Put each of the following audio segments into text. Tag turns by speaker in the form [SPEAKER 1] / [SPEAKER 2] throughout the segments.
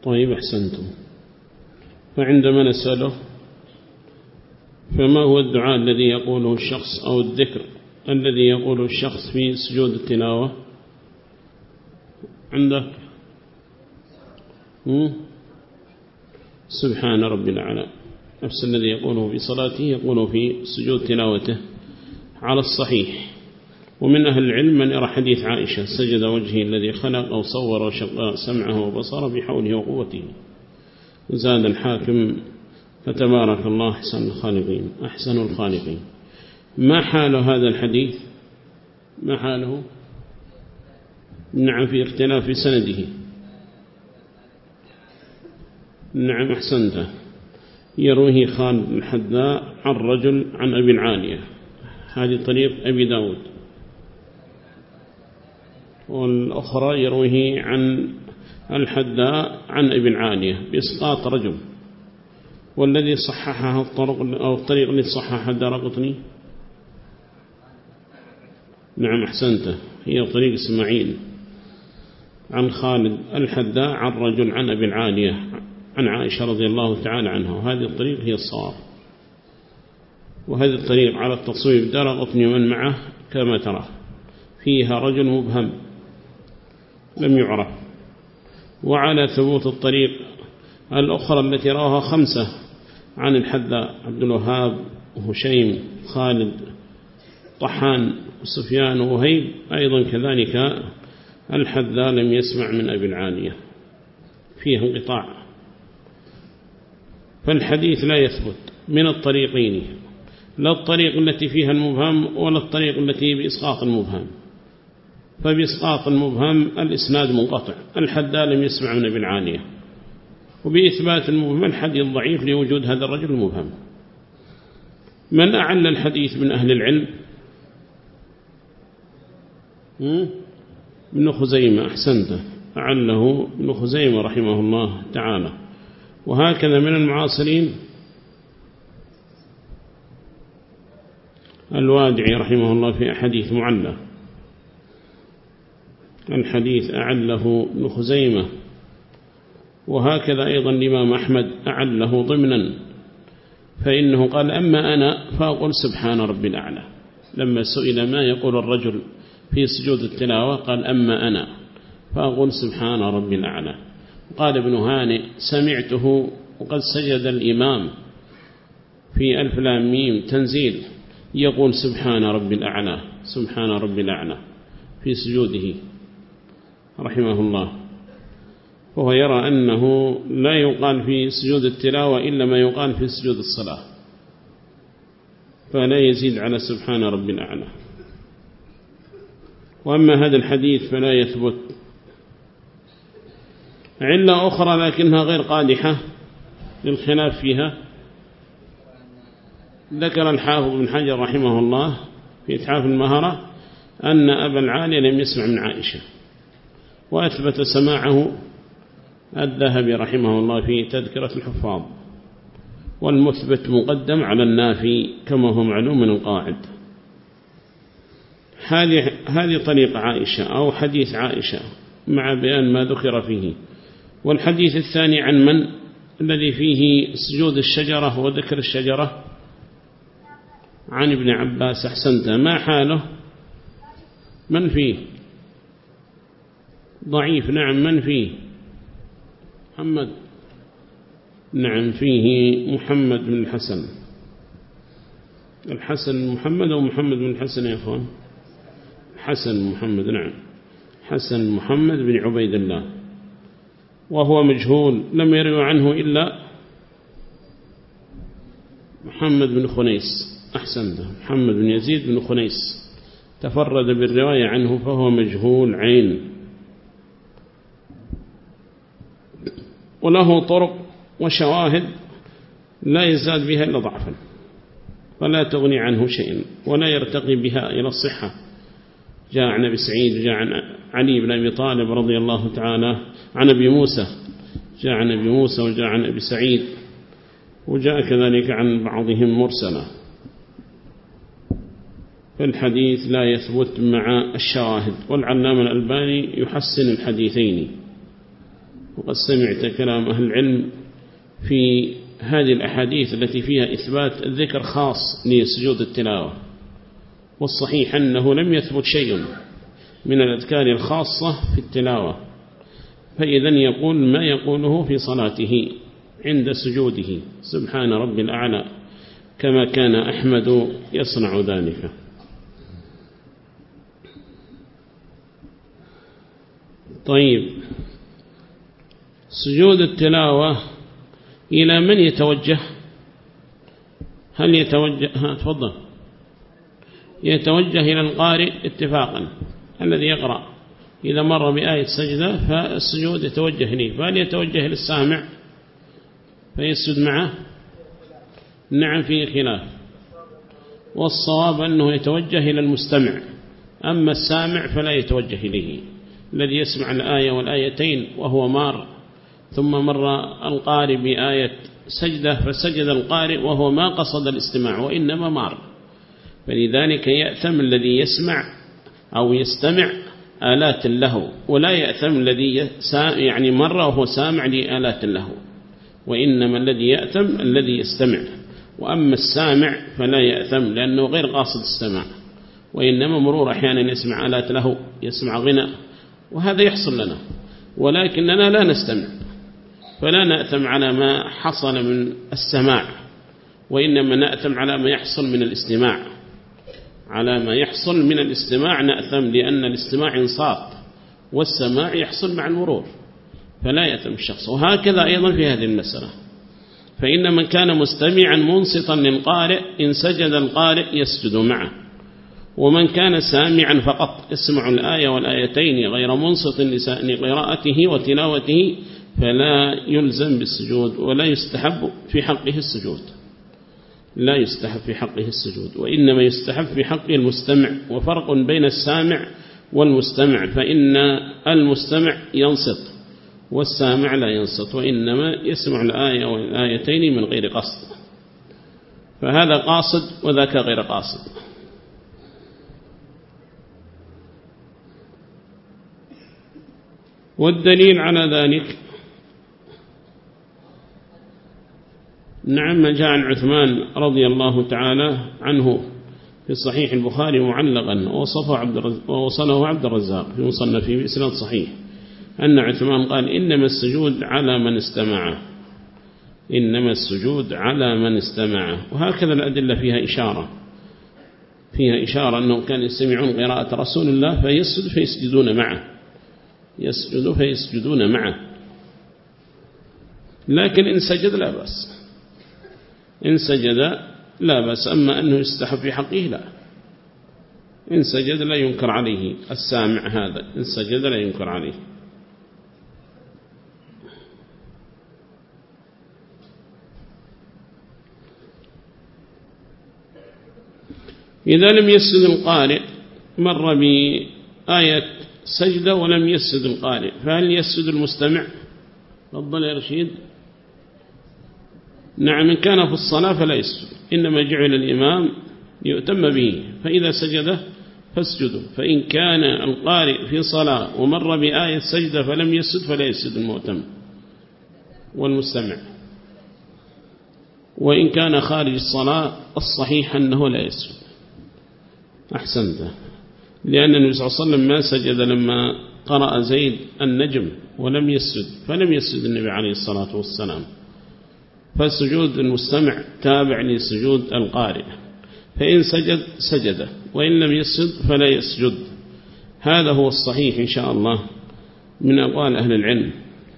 [SPEAKER 1] طيب أحسنتم. فعندما نسأله فما هو الدعاء الذي يقوله الشخص أو الذكر الذي يقوله الشخص في سجود التلاوة عندك؟ سبحان ربي الأعلى، نفس الذي يقوله في صلاته يقوله في سجود تلاوته على الصحيح. ومن أهل العلم من يرى حديث عائشة سجد وجهه الذي خلق أو صور وشق سمعه وبصره بحوله وقوته. زاد الحاكم فتبارك الله أحسن الخالقين. ما حال هذا الحديث؟ ما حاله؟ نعم، في اختلاف في سنده. نعم أحسنته. يرويه خالد الحذاء عن رجل عن أبي العالية، هذه طريق أبي داود. والأخرى يرويه عن الحذاء عن أبي العالية بإسقاط رجل. والذي صححها الطريق الذي صححها الدارقطني. نعم أحسنته، هي طريق إسماعيل عن خالد الحذاء عن رجل عن أبي العالية عن عائشة رضي الله تعالى عنها، وهذه الطريق هي الصواب. وهذه الطريق على التصويب دارقطني ومن معه كما ترى فيها رجل مبهم لم يعرف. وعلى ثبوت الطريق الأخرى التي رواها 5 عن الحذاء عبد الوهاب وهشيم خالد طحان وسفيان وهيب أيضا كذلك الحذاء لم يسمع من أبي العالية، فيه انقطاع. فالحديث لا يثبت من الطريقين، لا الطريق التي فيها المبهم ولا الطريق التي بإسقاط المبهم. فبإسقاط المبهم الإسناد منقطع، الحذاء لم يسمع من أبي العالية. وبإثبات المبهم الحديث ضعيف لوجود هذا الرجل المبهم. من أعل الحديث من أهل العلم؟ ابن خزيمة. أحسنته، أعله ابن خزيمة رحمه الله تعالى. وهكذا من المعاصرين الوادعي رحمه الله في أحاديث معلة، الحديث أعله ابن خزيمة. وهكذا أيضا الإمام أحمد أعله ضمنا، فإنه قال أما أنا فأقول سبحان ربي الأعلى. لما سئل ما يقول الرجل في سجود التلاوة قال أما أنا فأقول سبحان ربي الأعلى. قال ابن هانئ سمعته وقد سجد الإمام في ألف لام ميم تنزيل يقول سبحان ربي الأعلى سبحان ربي الأعلى في سجوده رحمه الله. وهو يرى أنه لا يقال في سجود التلاوة إلا ما يقال في سجود الصلاة، فلا يزيد على سبحان ربي الأعلى. وأما هذا الحديث فلا يثبت. علة أخرى لكنها غير قادحة للخلاف فيها، ذكر الحافظ بن حجر رحمه الله في إتحاف المهرة أن أبا العالية لم يسمع من عائشة، وأثبت سماعه الذهبي رحمه الله في تذكرة الحفاظ. والمثبت مقدم على النافي كما هو معلوم من القاعد. هذه طريق عائشة أو حديث عائشة مع بيان ما ذكر فيه. والحديث الثاني عن من الذي فيه سجود الشجرة وذكر الشجرة عن ابن عباس. أحسنت، ما حاله؟ من فيه؟ ضعيف. نعم، من فيه؟ محمد. نعم، فيه محمد بن الحسن. الحسن محمد أو محمد بن الحسن يا أخوان؟ حسن محمد. نعم، حسن محمد بن عبيد الله، وهو مجهول، لم يروي عنه إلا محمد بن خنيس. أحسنت، محمد بن يزيد بن خنيس تفرد بالرواية عنه، فهو مجهول عين. وله طرق وشواهد لا يزداد بها إلا ضعفا، فلا تغني عنه شيء ولا يرتقي بها إلى الصحة. جاء عن أبي سعيد، جاء عن علي بن أبي طالب رضي الله تعالى عن أبي موسى، جاء عن أبي موسى وجاء عن أبي سعيد، وجاء كذلك عن بعضهم مرسلا. فالحديث لا يثبت مع الشواهد. والعلامة الألباني يحسن الحديثين وقد سمعت كلام أهل العلم في هذه الأحاديث التي فيها إثبات الذكر خاص لسجود التلاوة، والصحيح أنه لم يثبت شيء من الأذكار الخاصة في التلاوة، فإذا يقول ما يقوله في صلاته عند سجوده سبحان ربي الأعلى كما كان أحمد يصنع ذلك. طيب، سجود التلاوة إلى من يتوجه؟ هل يتوجه تفضل يتوجه إلى القارئ اتفاقا الذي يقرأ، إذا مر بآية سجدة فالسجود يتوجه إليه، فهل يتوجه للسامع فيسجد معه؟ نعم، فيه خلاف، والصواب أنه يتوجه إلى المستمع، أما السامع فلا يتوجه إليه. الذي يسمع الآية والآيتين وهو مار ثم مر القارئ بآية سجدة فسجد القارئ وهو ما قصد الاستماع وإنما مار، فلذلك يأثم الذي يسمع أو يستمع آلات اللهو، ولا يأثم الذي يعني مر وهو سامع لآلات اللهو، وإنما الذي يأثم الذي يستمع. وأما السامع فلا يأثم لأنه غير قاصد السماع، وإنما مرور أحيانا يسمع آلات له، يسمع غناء، وهذا يحصل لنا، ولكننا لا نستمع، فلا نأثم على ما حصل من السماع، وإنما نأثم على ما يحصل من الاستماع. على ما يحصل من الاستماع نأثم، لأن الاستماع انصات والسماع يحصل مع المرور، فلا يأثم الشخص. وهكذا أيضا في هذه المسألة، فإن من كان مستمعا منصتا للقارئ إن سجد القارئ يسجد معه، ومن كان سامعا فقط يسمع الآية والآيتين غير منصت لقراءته وتلاوته فلا يلزم بالسجود ولا يستحب في حقه السجود، لا يستحب في حقه السجود، وإنما يستحب في حق المستمع. وفرق بين السامع والمستمع، فإن المستمع ينصت والسامع لا ينصت، وإنما يسمع الآية والآيتين من غير قصد، فهذا قاصد وذاك غير قاصد. والدليل على ذلك نعم ما جاء عن عثمان رضي الله تعالى عنه في صحيح البخاري معلقا ووصله عبد الرزاق في مصنفه بإسناد صحيح أن عثمان قال إنما السجود على من استمع، إنما السجود على من استمع. وهكذا الأدلة فيها إشارة أنهم كانوا يستمعون قراءة رسول الله فيسجد فيسجدون معه، يسجد فيسجدون معه. لكن إن سجد لا بأس، إن سجد لا بأس، أما أنه يستحب في حقه لا، إن سجد لا ينكر عليه السامع، هذا إن سجد لا ينكر عليه. إذا لم يسجد القارئ، مر بآية سجدة ولم يسجد القارئ، فهل يسجد المستمع؟ تفضل يا رشيد. نعم، إن كان في الصلاة فلا يسجد، إنما جعل الإمام يؤتم به، فإذا سجد فاسجدوا. فإن كان القارئ في صلاة ومر بآية سجدة فلم يسجد فلا يسجد المؤتم والمستمع. وإن كان خارج الصلاة الصحيح أنه لا يسجد. أحسنت، لأن النبي صلى الله عليه وسلم ما سجد لما قرأ زيد النجم ولم يسجد، فلم يسجد النبي عليه الصلاة والسلام. فسجود المستمع تابع لسجود القارئ، فإن سجد سجد، وإن لم يسجد فلا يسجد. هذا هو الصحيح إن شاء الله من أقوال أهل العلم.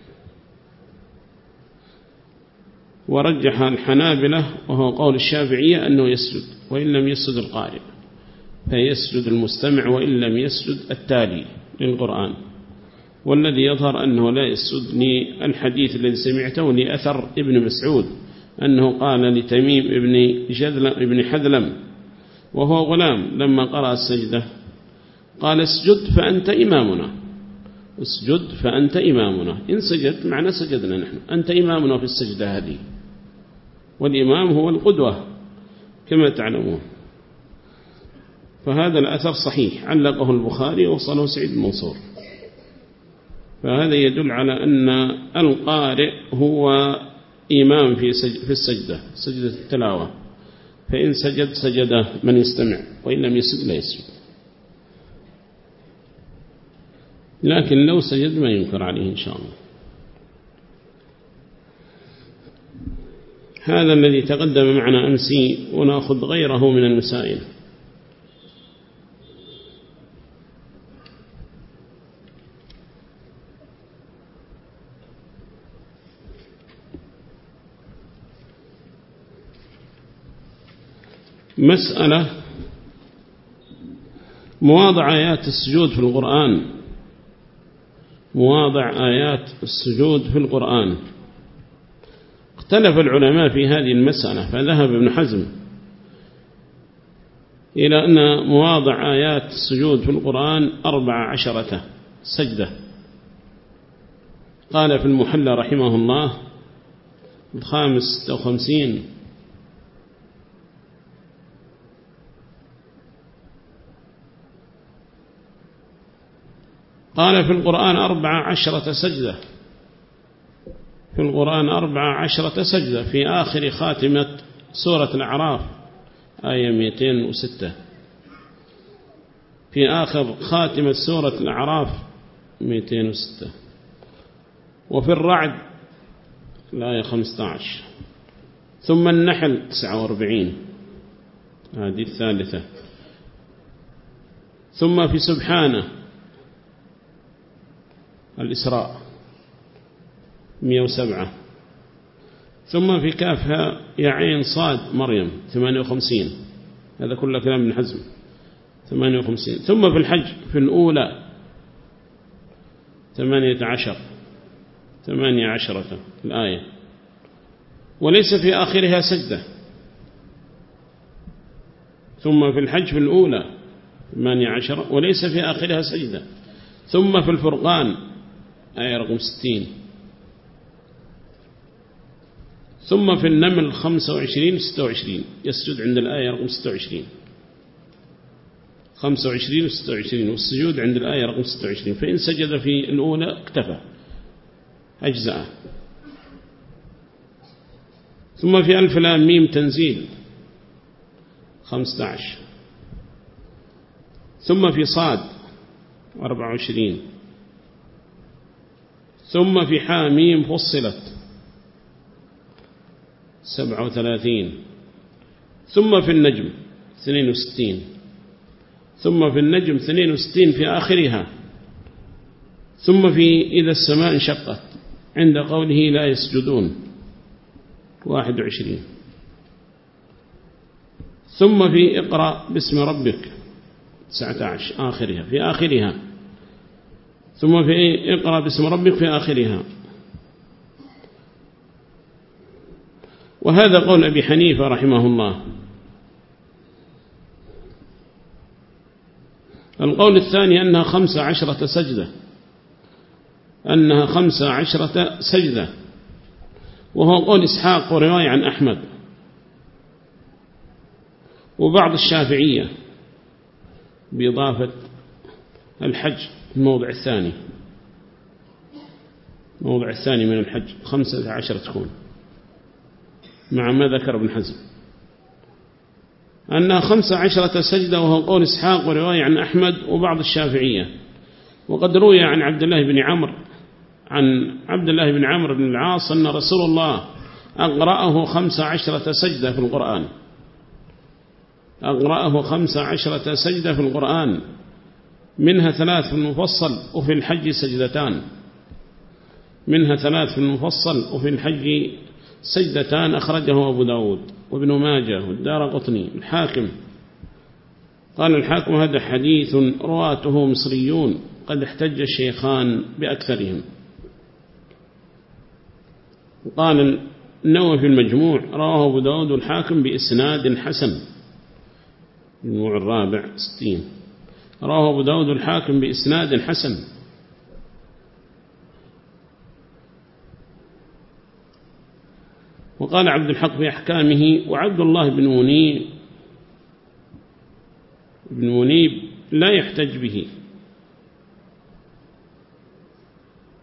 [SPEAKER 1] ورجح الحنابلة وهو قول الشافعية أنه يسجد وإن لم يسجد القارئ، فيسجد المستمع وإن لم يسجد التالي للقرآن. والذي يظهر أنه لا يسجد للحديث الذي سمعته لأثر ابن مسعود أنه قال لتميم ابن حذلم وهو غلام لما قرأ السجدة قال اسجد فأنت إمامنا، اسجد فأنت إمامنا، إن سجدت معنا سجدنا نحن، أنت إمامنا في السجدة هذه، والإمام هو القدوة كما تعلمون. فهذا الأثر صحيح، علقه البخاري ووصله سعيد المنصور. فهذا يدل على أن القارئ هو إمام في السجدة، سجدة التلاوة، فإن سجد من يستمع، وإن لم يسجد لا يسجد. لكن لو سجد ما ينكر عليه إن شاء الله. هذا الذي تقدم معنا أمسي، ونأخذ غيره من المسائل. مسألة مواضع آيات السجود في القرآن. مواضع آيات السجود في القرآن، اختلف العلماء في هذه المسألة، فذهب ابن حزم إلى أن مواضع آيات السجود في القرآن 14 سجدة. قال في المحلى رحمه الله 56. قال في القرآن 14 سجدة، في القرآن 14 سجدة في آخر خاتمة سورة الأعراف آية 206، في آخر خاتمة سورة الأعراف 206، وفي الرعد الآية 15، ثم النحل 49 هذه الثالثة، ثم في سبحانه الإسراء 107، ثم في كافها يا عين صاد مريم 58، هذا كله كلام ابن حزم 58، ثم في الحج في الأولى 18 الآية، وليس في آخرها سجدة. ثم في الحج في الأولى 18 وليس في آخرها سجدة. ثم في الفرقان آية رقم 60، ثم في النمل 25 26 يسجد عند الآية رقم 26، 25 و26، والسجود عند الآية رقم 26، فإن سجد في الأولى اكتفى أجزاء. ثم في ألف لام ميم تنزيل 15، ثم في صاد 24، ثم في حاميم فصلت 37، ثم في النجم 62، ثم في النجم 62 في آخرها، ثم في إذا السماء انشقت عند قوله لا يسجدون 21، ثم في اقرأ باسم ربك 19 آخرها في آخرها، ثم في اقرأ باسم ربك في آخرها. وهذا قول أبي حنيفة رحمه الله. القول الثاني أنها 15 سجدة، أنها 15 سجدة، وهو قول إسحاق ورواية عن أحمد وبعض الشافعية بإضافة الحج الموضع الثاني، الموضع الثاني من الحج 15 تكون مع ما ذكر ابن حزم أنها 15 سجدة، وهو قول إسحاق ورواية عن أحمد وبعض الشافعية. وقد روي عن عبد الله بن عمرو بن العاص أن رسول الله أقرأه 15 سجدة في القرآن، أقرأه 15 سجدة في القرآن، منها 3 في المفصل وفي الحج سجدتان، منها 3 في المفصل وفي الحج سجدتان، أخرجه أبو داود وابن ماجه والدارقطني الحاكم. قال الحاكم هذا حديث رواته مصريون قد احتج الشيخان بأكثرهم. وقال النووي في المجموع رواه أبو داود والحاكم بإسناد حسن، المجموع الرابع 60، رواه أبو داود والحاكم بإسناد حسن. وقال عبد الحق في أحكامه وعبد الله بن منيب لا يحتج به،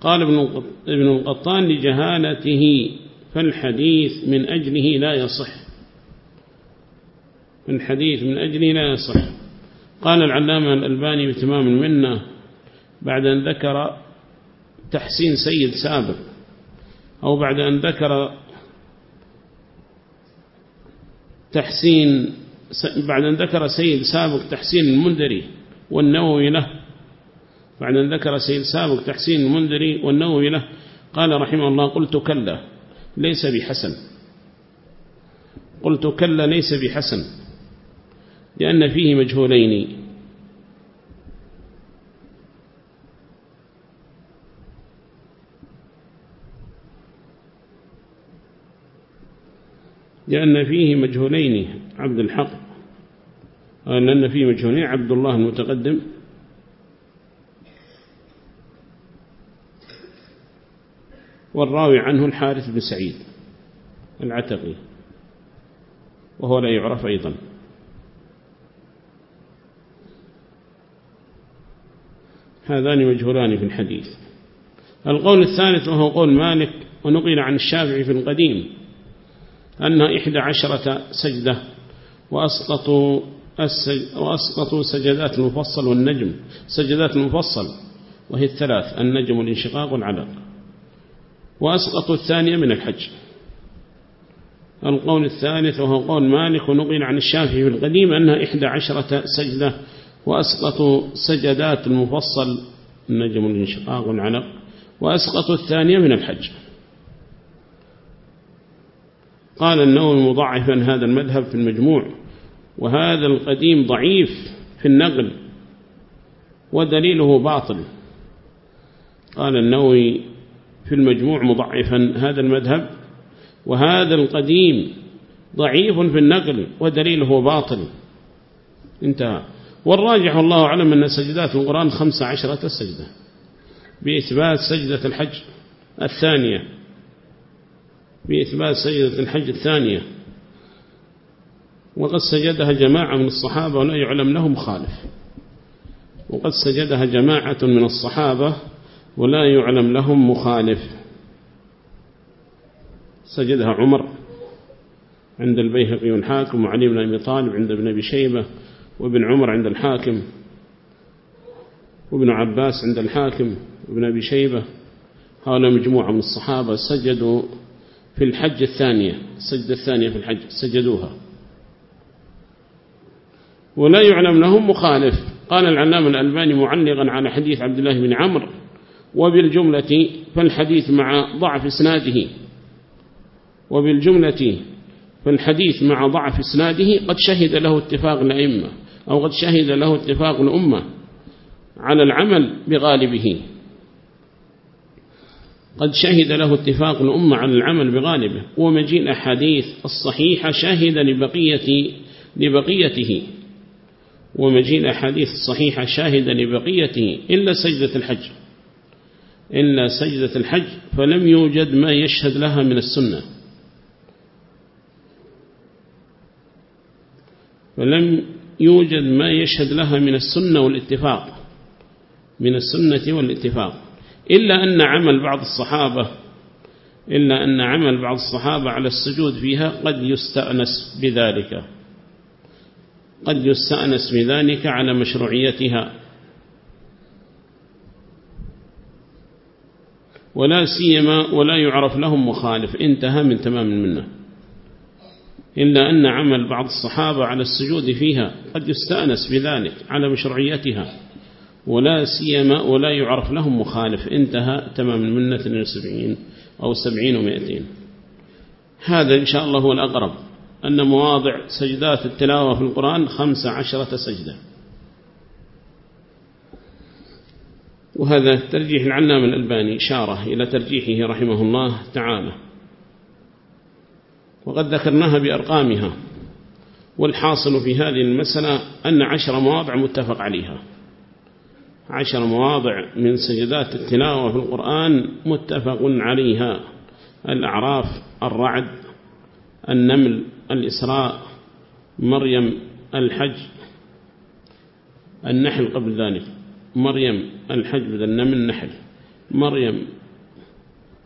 [SPEAKER 1] قال ابن القطان لجهالته فالحديث من أجله لا يصح، الحديث من أجله لا يصح. قال العلامة الألباني بتمام المنة بعد أن ذكر تحسين سيد سابق، أو بعد أن ذكر بعد أن ذكر سيد سابق تحسين المنذري والنووي له، بعد أن ذكر سيد سابق تحسين المنذري والنووي له، قال رحمه الله: قلت كلا ليس بحسن، قلت كلا ليس بحسن، لأن فيه مجهولين، لأن فيه مجهولين عبد الحق، لأن فيه مجهولين عبد الله المتقدم والراوي عنه الحارث بن سعيد العتقي، وهو لا يعرف أيضا. هذان مجهولان في الحديث. القول الثالث وهو قول مالك ونقل عن الشافعي في القديم أنها 11 سجدة، وأسقطوا سجدات المفصل والنجم، سجدات المفصل وهي الثلاث: النجم والانشقاق والعلق، وأسقطوا الثانية من الحج. القول الثالث وهو قول مالك ونقل عن الشافعي في القديم أنها 11 سجدة، وأسقطوا سجدات المفصل النجم والانشقاق والعلق، وأسقطوا الثانية من الحج. قال النووي مضاعفا هذا المذهب في المجموع: وهذا القديم ضعيف في النقل ودليله باطل. قال النووي في المجموع مضاعفا هذا المذهب: وهذا القديم ضعيف في النقل ودليله باطل. انتهى. والراجح الله أعلم أن سجدات القرآن 15 سجدة، بإثبات سجدة الحج الثانية، بإثبات سجدة الحج الثانية، وقد سجدها جماعة من الصحابة ولا يعلم لهم مخالف، وقد سجدها جماعة من الصحابة ولا يعلم لهم مخالف. سجدها عمر عند البيهقي والحاكم، وعلي بن أبي طالب عند ابن أبي شيبة، وابن عمر عند الحاكم، وابن عباس عند الحاكم وابن أبي شيبة. هؤلاء مجموعة من الصحابة سجدوا في الحج الثانية، السجدة الثانية في الحج سجدوها ولا يعلم لهم مخالف. قال العلامة الألباني معلقا على حديث عبد الله بن عمرو: وبالجملة فالحديث مع ضعف إسناده، وبالجملة فالحديث مع ضعف إسناده قد شهد له اتفاق الأئمة، أو قد شهد له اتفاق الأمة على العمل بغالبه، قد شهد له اتفاق الأمة على العمل بغالبه. ومجيء الأحاديث الصحيحة شاهد لبقيته، ومجيء الأحاديث الصحيحة شاهد لبقيته إلا سجدة الحج، إلا سجدة الحج فلم يوجد ما يشهد لها من السنة، فلم يوجد ما يشهد لها من السنة والاتفاق، من السنة والاتفاق، إلا أن عمل بعض الصحابة على السجود فيها قد يستأنس بذلك، قد يستأنس بذلك على مشروعيتها، ولا سيما ولا يعرف لهم مخالف. انتهى من تمام المنة. إلا أن عمل بعض الصحابة على السجود فيها قد يستأنس بذلك على مشروعيتها، ولا سيما ولا يعرف لهم مخالف. انتهى تمام المنة 72 أو 70 و200. هذا إن شاء الله هو الأقرب، أن مواضع سجدات التلاوة في القرآن 15 سجدة. وهذا ترجيح العلامة الألباني، إشارة إلى ترجيحه رحمه الله تعالى، وقد ذكرناها بأرقامها. والحاصل في هذه المسألة أن 10 مواضع متفق عليها، 10 مواضع من سجدات التلاوة في القرآن متفق عليها: الأعراف، الرعد، النمل، الإسراء، مريم، الحج، النحل قبل ذلك، مريم، الحج بدل النمل، النحل، مريم،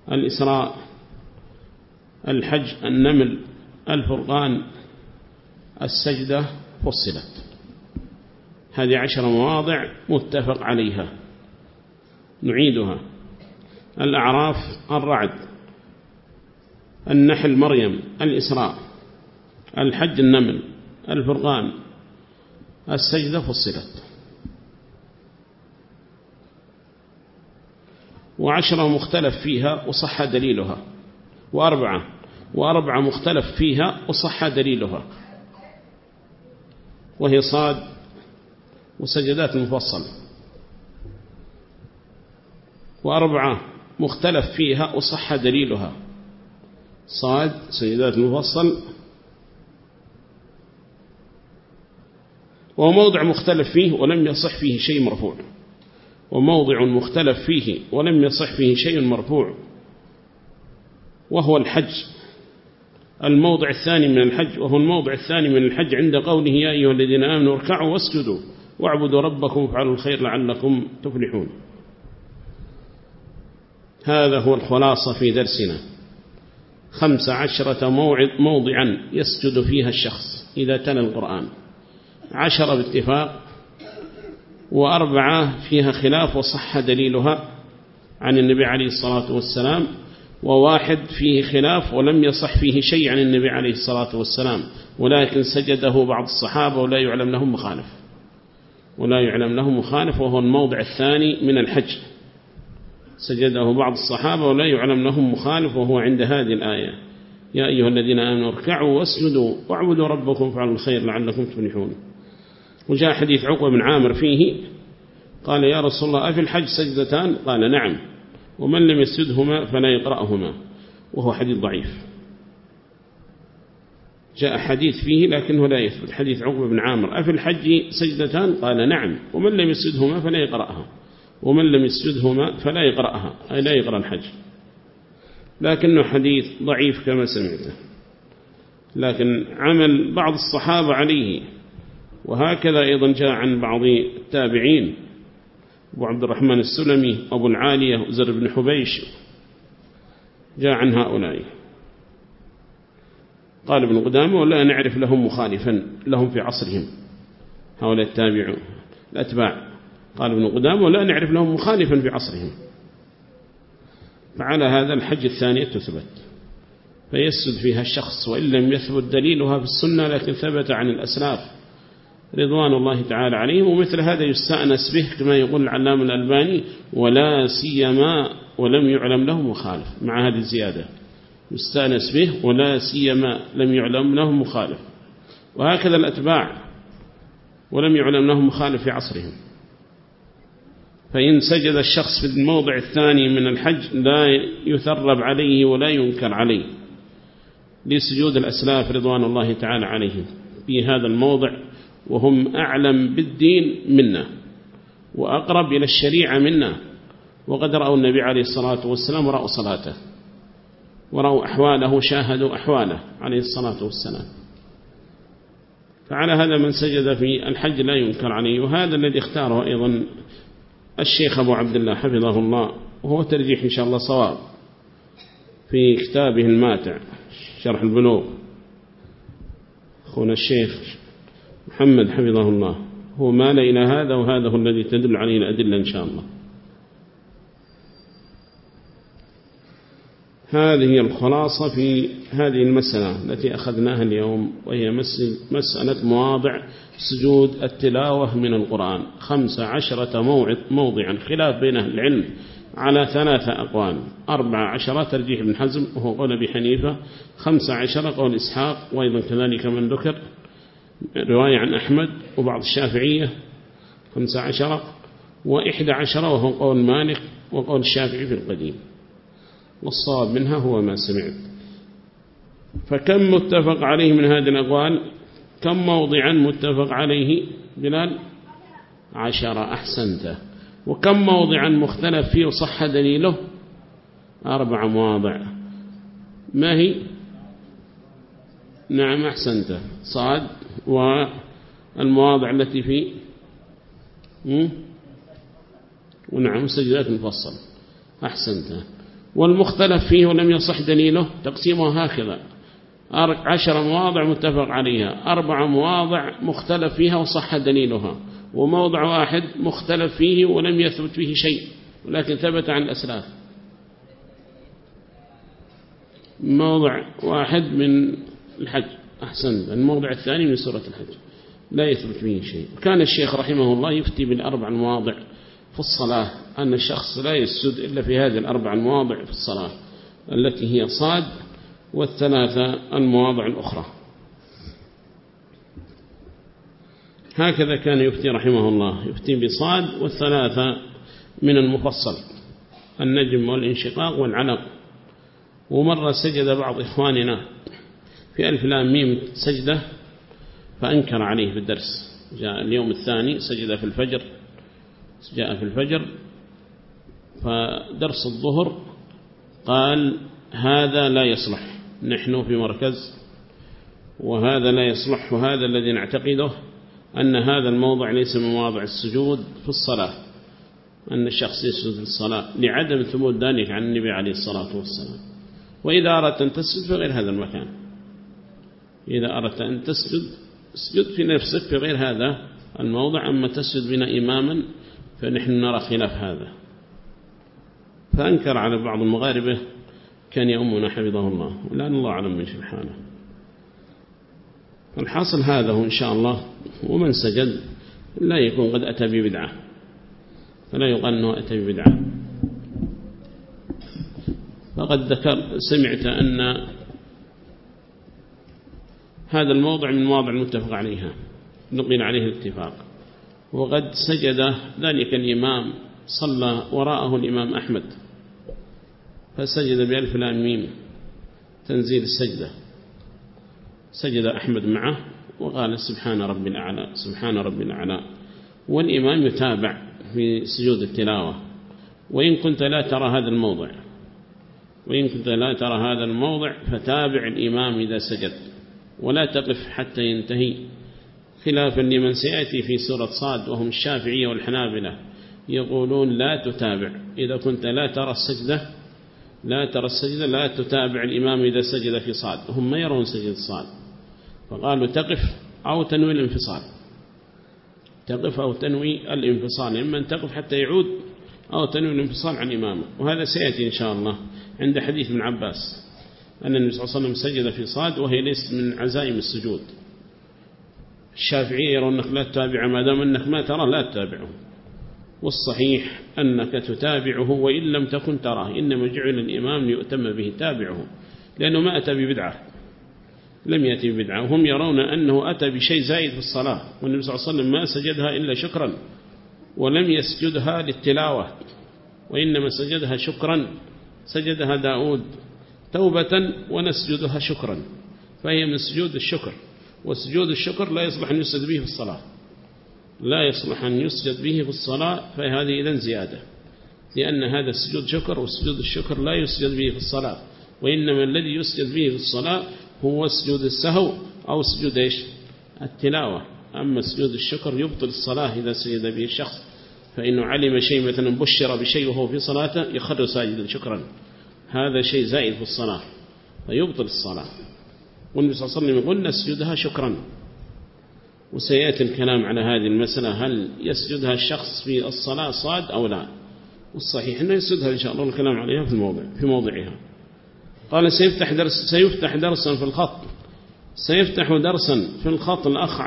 [SPEAKER 1] الإسراء، الحج، النمل، الفرقان، السجدة، فصلت. هذه 10 مواضع متفق عليها. نعيدها: الأعراف، الرعد، النحل، مريم، الإسراء، الحج، النمل، الفرقان، السجدة، فصلت. 10 مختلف فيها وصح دليلها، وأربعة مختلف فيها وصح دليلها، وهي صاد وسجدات المفصل. 4 مختلف فيها وصح دليلها، صاد، سجدات المفصل. وموضع مختلف فيه ولم يصح فيه شيء مرفوع، وموضع مختلف فيه ولم يصح فيه شيء مرفوع، وهو الحج، الموضع الثاني من الحج، وهو الموضع الثاني من الحج عند قوله: يا أيها الذين آمنوا اركعوا واسجدوا واعبدوا ربكم وافعلوا الخير لعلكم تفلحون. هذا هو الخلاصة في درسنا. 15 موضعا يسجد فيها الشخص إذا تلا القرآن، 10 باتفاق، و4 فيها خلاف وصح دليلها عن النبي عليه الصلاة والسلام، و1 فيه خلاف ولم يصح فيه شيء عن النبي عليه الصلاة والسلام، ولكن سجده بعض الصحابة ولا يعلم لهم مخالف، وهو الموضع الثاني من الحج. سجده بعض الصحابة ولا يعلم لهم مخالف، وهو عند هذه الآية: يا أيها الذين آمنوا اركعوا واسجدوا واعبدوا ربكم وافعلوا الخير لعلكم تفلحون. وجاء حديث عقبة بن عامر فيه قال: يا رسول الله أفي الحج سجدتان؟ قال: نعم، ومن لم يسجدهما فلا يقرأهما، وهو حديث ضعيف. جاء حديث فيه لكنه لا يثبت، حديث عقبة بن عامر: أفي الحج سجدتان؟ قال: نعم، ومن لم يسجدهما فلا يقرأها، ومن لم يسجدهما فلا يقرأها، أي لا يقرأ الحج. لكنه حديث ضعيف كما سمعته، لكن عمل بعض الصحابة عليه. وهكذا أيضا جاء عن بعض التابعين: أبو عبد الرحمن السلمي، أبو العالية، وزر بن حبيش، جاء عن هؤلاء. قال ابن قدامة: ولا نعرف لهم مخالفا لهم في عصرهم، هؤلاء التابعون الأتباع. قال ابن قدامة: ولا نعرف لهم مخالفا في عصرهم. فعلى هذا الحج الثانية تثبت، فيسجد فيها الشخص وإن لم يثبت دليلها في السنة، لكن ثبت عن الأسلاف رضوان الله تعالى عليهم. ومثل هذا يستأنس به كما يقول العلامة الألباني: ولا سيما ولم يعلم له مخالف. مع هذه الزيادة: يستأنس به ولا سيما لم يعلم له مخالف. وهكذا الأتباع ولم يعلم له مخالف في عصرهم. فإن سجد الشخص في الموضع الثاني من الحج لا يثرب عليه ولا ينكر عليه، لسجود الأسلاف رضوان الله تعالى عليهم في هذا الموضع، وهم أعلم بالدين منا وأقرب إلى الشريعة منا، وقد رأوا النبي عليه الصلاة والسلام ورأوا صلاته ورأوا أحواله، شاهدوا أحواله عليه الصلاة والسلام. فعلى هذا من سجد في الحج لا ينكر عليه. وهذا الذي اختاره أيضا الشيخ أبو عبد الله حفظه الله، وهو ترجيح إن شاء الله صواب في كتابه الماتع شرح البلوغ، أخونا الشيخ محمد حفظه الله، هو مال إلى هذا، وهذا هو الذي تدل عليه الأدلة إن شاء الله. هذه الخلاصة في هذه المسألة التي أخذناها اليوم، وهي مسألة مواضع سجود التلاوة من القرآن. 15 موضعا، خلاف بين أهل العلم على 3 أقوال: 14 ترجيح ابن حزم وهو قول أبي حنيفة، 15 قول إسحاق، وأيضا كذلك من ذكر رواية عن أحمد وبعض الشافعية 15، و11 وهو قول مالك وقول الشافعي في القديم، والصواب منها هو ما سمعت. فكم متفق عليه من هذه الأقوال؟ كم موضعا متفق عليه بلال؟ 10. أحسنت. وكم موضعا مختلف فيه وصح دليله؟ 4 مواضع. ما هي؟ نعم أحسنت، صاد، والمواضع التي فيه ونعم سجدات مفصل. أحسنت. والمختلف فيه ولم يصح دليله تقسيمه هكذا: 10 مواضع متفق عليها، 4 مواضع مختلف فيها وصح دليلها، وموضع واحد مختلف فيه ولم يثبت فيه شيء ولكن ثبت عن الأسلاف. موضع واحد من الحج، أحسن، الموضع الثاني من سورة الحج لا يثبت فيه شيء. كان الشيخ رحمه الله يفتي بال4 مواضع في الصلاة، أن الشخص لا يسجد إلا في هذه ال4 مواضع في الصلاة التي هي صاد، وال3 المواضع الأخرى. هكذا كان يفتي رحمه الله، يفتي بصاد وال3 من المفصل: النجم والانشقاق والعلق. ومرة سجد بعض إخواننا في ألف لام ميم سجدة فأنكر عليه في الدرس. جاء اليوم الثاني سجد في الفجر، جاء في الفجر فدرس الظهر قال: هذا لا يصلح، نحن في مركز وهذا لا يصلح، وهذا الذي نعتقده أن هذا الموضع ليس من مواضع السجود في الصلاة، أن الشخص يسجد في الصلاة لعدم ثبوت ذلك عن النبي عليه الصلاة والسلام. وإذا أردت أن تسجد في غير هذا المكان، إذا أردت أن تسجد اسجد في نفسك في غير هذا الموضع، أما تسجد بنا إماما فنحن نرى خلاف هذا. فأنكر على بعض المغاربة كان يؤمنا حفظه الله، ولأن الله أعلم من سبحانه. الحاصل هذا هو إن شاء الله. ومن سجد لا يكون قد أتى ببدعة، فلا يقال أنه أتى ببدعة. فقد سمعت أن هذا الموضع من المواضع المتفق عليها نقل عليه الاتفاق. وقد سجد ذلك الإمام، صلى وراءه الإمام أحمد فسجد بألف لام ميم تنزيل السجدة، سجد أحمد معه وقال: سبحان رب الأعلى، سبحان رب الأعلى. والإمام يتابع في سجود التلاوة. وإن كنت لا ترى هذا الموضع، وإن كنت لا ترى هذا الموضع فتابع الإمام إذا سجد، ولا تقف حتى ينتهي، خلافا لمن سيأتي في سورة صاد وهم الشافعية والحنابلة يقولون لا تتابع. إذا كنت لا ترى السجدة لا تتابع الإمام إذا سجد في صاد، هم ما يرون سجد صاد، فقالوا تقف أو تنوي الانفصال، تقف أو تنوي الانفصال، إما أن تقف حتى يعود أو تنوي الانفصال عن إمامه. وهذا سيأتي إن شاء الله عند حديث ابن عباس أن النبي صلى الله عليه وسلم سجد في صاد وهي ليست من عزائم السجود. الشافعية يرون أنك لا تتابع، ما دام أنك ما ترى لا تتابعه، والصحيح أنك تتابعه وإن لم تكن تراه، إنما جعل الإمام ليؤتم به، تابعه، لأنه ما أتى ببدعة، لم يأتي ببدعة. وهم يرون أنه أتى بشيء زائد في الصلاة، والنبي صلى الله عليه وسلم ما سجدها إلا شكرا، ولم يسجدها للتلاوة، وإنما سجدها شكرا، سجدها داود توبة ونسجدها شكرا، فهي من سجود الشكر. وسجود الشكر لا يصلح أن يسجد به في الصلاة، لا يصلح أن يسجد به في الصلاة، فهذه إذن زيادة، لأن هذا السجود شكر، وسجود الشكر لا يسجد به في الصلاة، وإنما الذي يسجد به في الصلاة هو سجود السهو أو سجود التلاوة. أما سجود الشكر يبطل الصلاة إذا سجد به الشخص، فإنه علم شيء، مثلا بشر بشيء وهو في صلاته يخر ساجدا شكرا، هذا شيء زائد في الصلاة فيبطل الصلاة. والنبي صلى الله عليه وسلم يقول نسجدها شكرا. وسيأتي الكلام على هذه المسألة، هل يسجدها الشخص في الصلاة صاد أو لا؟ والصحيح أنه يسجدها إن شاء الله، الكلام عليها في موضعها. قال سيفتح درسا في الخط، سيفتح درسا في الخط الأخ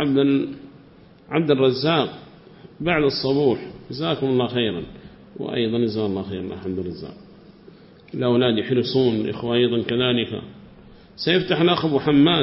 [SPEAKER 1] عبد الرزاق بعد الصبوح، جزاكم الله خيرا. وأيضا جزاه الله خيرا الحمد لله، الأولاد يحرصون، الإخوة أيضا كذلك. سيفتح الأخ أبو حماد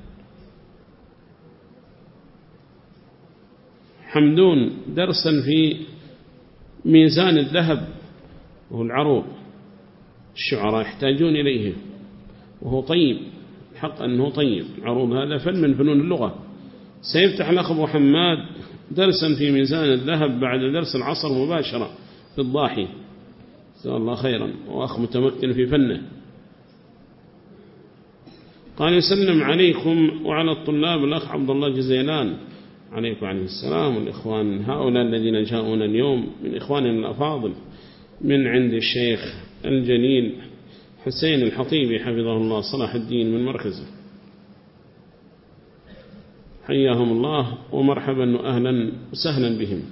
[SPEAKER 1] حمدون درسا في ميزان الذهب وهو العروض، الشعراء يحتاجون إليه، وهو طيب، حق أنه طيب، العروض هذا فن من فنون اللغة. سيفتح الأخ أبو حماد درسا في ميزان الذهب بعد درس العصر مباشرة في الضاحي، جزاه الله خيرا، وأخ متمكن في فنه. قال يسلم عليكم وعلى الطلاب الأخ عبد الله جزيلان، عليكم عليه السلام، والإخوان هؤلاء الذين جاءونا اليوم من إخواننا الأفاضل من عند الشيخ الجليل حسين الحطيبي حفظه الله صلاح الدين من مركزه، حياهم الله ومرحبا وأهلا وسهلا بهم.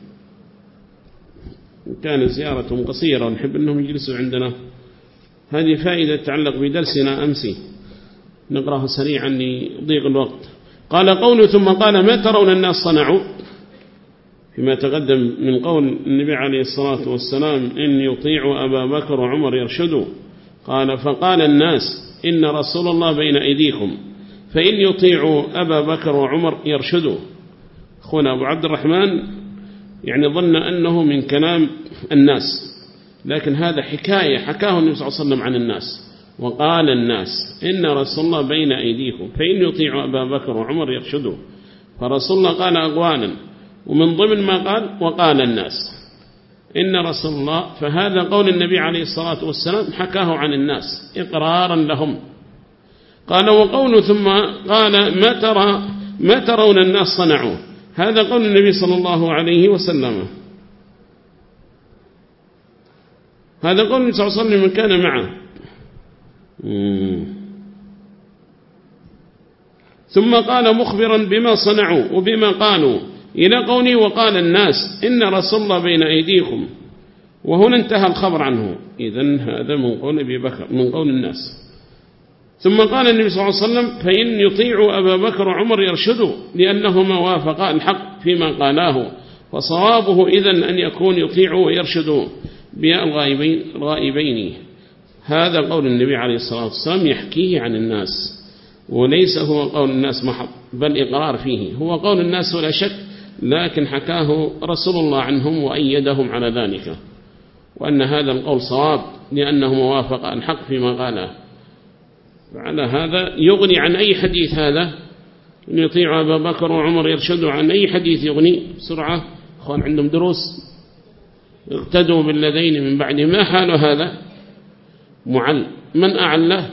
[SPEAKER 1] كان زيارتهم قصيرة ونحب أنهم يجلسوا عندنا. هذه فائدة تتعلق بدرسنا أمسي، نقرأها سريعا لضيق الوقت. قال قوله ثم قال ما ترون الناس صنعوا، فيما تقدم من قول النبي عليه الصلاة والسلام إن يطيعوا أبا بكر وعمر يرشدوا، قال فقال الناس إن رسول الله بين أيديكم فإن يطيعوا أبا بكر وعمر يرشدوا. أخونا أبو عبد الرحمن يعني ظن أنه من كلام الناس، لكن هذا حكاية حكاه النبي صلى الله عليه وسلم عن الناس، وقال الناس إن رسول الله بين أيديكم فإن يطيعوا أبا بكر وعمر يرشدوا، فرسول الله قال أقوالا، ومن ضمن ما قال وقال الناس إن رسول الله، فهذا قول النبي عليه الصلاة والسلام حكاه عن الناس إقرارا لهم. قال وقول ثم قال ما ترون الناس صنعوا، هذا قول النبي صلى الله عليه وسلم، هذا قول النبي صلى الله عليه وسلم من كان معه. ثم قال مخبرا بما صنعوا وبما قالوا إلى قولي وقال الناس إن رسول الله بين أيديكم، وهنا انتهى الخبر عنه. إذن هذا من قول أبي بكر من قول الناس. ثم قال النبي صلى الله عليه وسلم فإن يطيعوا أبا بكر وعمر يرشدوا، لأنهما وافقا الحق فيما قالاه، فصوابه إذن أن يكون يطيعوا ويرشدوا بياء الغائبين. هذا قول النبي عليه الصلاة والسلام يحكيه عن الناس، وليس هو قول الناس محض، بل إقرار فيه، هو قول الناس ولا شك، لكن حكاه رسول الله عنهم وأيدهم على ذلك، وأن هذا القول صواب لأنه موافق الحق فيما قاله. فعلى هذا يغني عن أي حديث هذا أن يطيع أبا بكر وعمر يرشدوا، عن أي حديث يغني بسرعة. أخوان عندهم دروس، اقتدوا بالذين من بعد. ما حال هذا معل؟ من أعله؟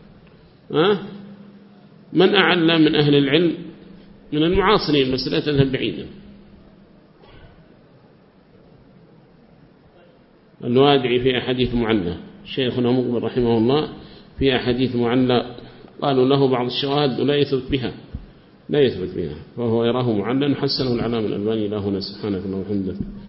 [SPEAKER 1] من أعلى من أهل العلم من المعاصرين؟ مسألة تذهب بعيدا. الوادعي في أحاديث معلى، شيخنا مقبل رحمه الله في أحاديث معلى قالوا له بعض الشواهد ولا يثبت بها، فهو يراه معلى، حسنه العلامة الألباني له. سبحانك اللهم وبحمدك.